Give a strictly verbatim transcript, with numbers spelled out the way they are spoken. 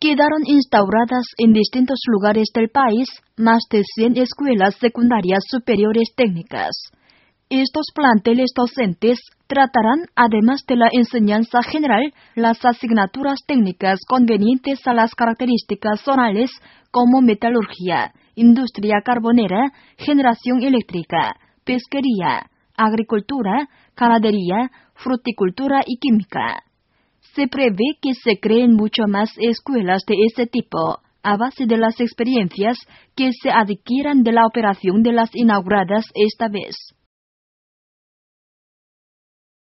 quedaron instauradas en distintos lugares del país más de cien escuelas secundarias superiores técnicas. Estos planteles docentes tratarán, además de la enseñanza general, las asignaturas técnicas convenientes a las características zonales como metalurgia, industria carbonera, generación eléctrica, pesquería, agricultura, ganadería, fruticultura y química. Se prevé que se creen mucho más escuelas de ese tipo, a base de las experiencias que se adquieran de la operación de las inauguradas esta vez.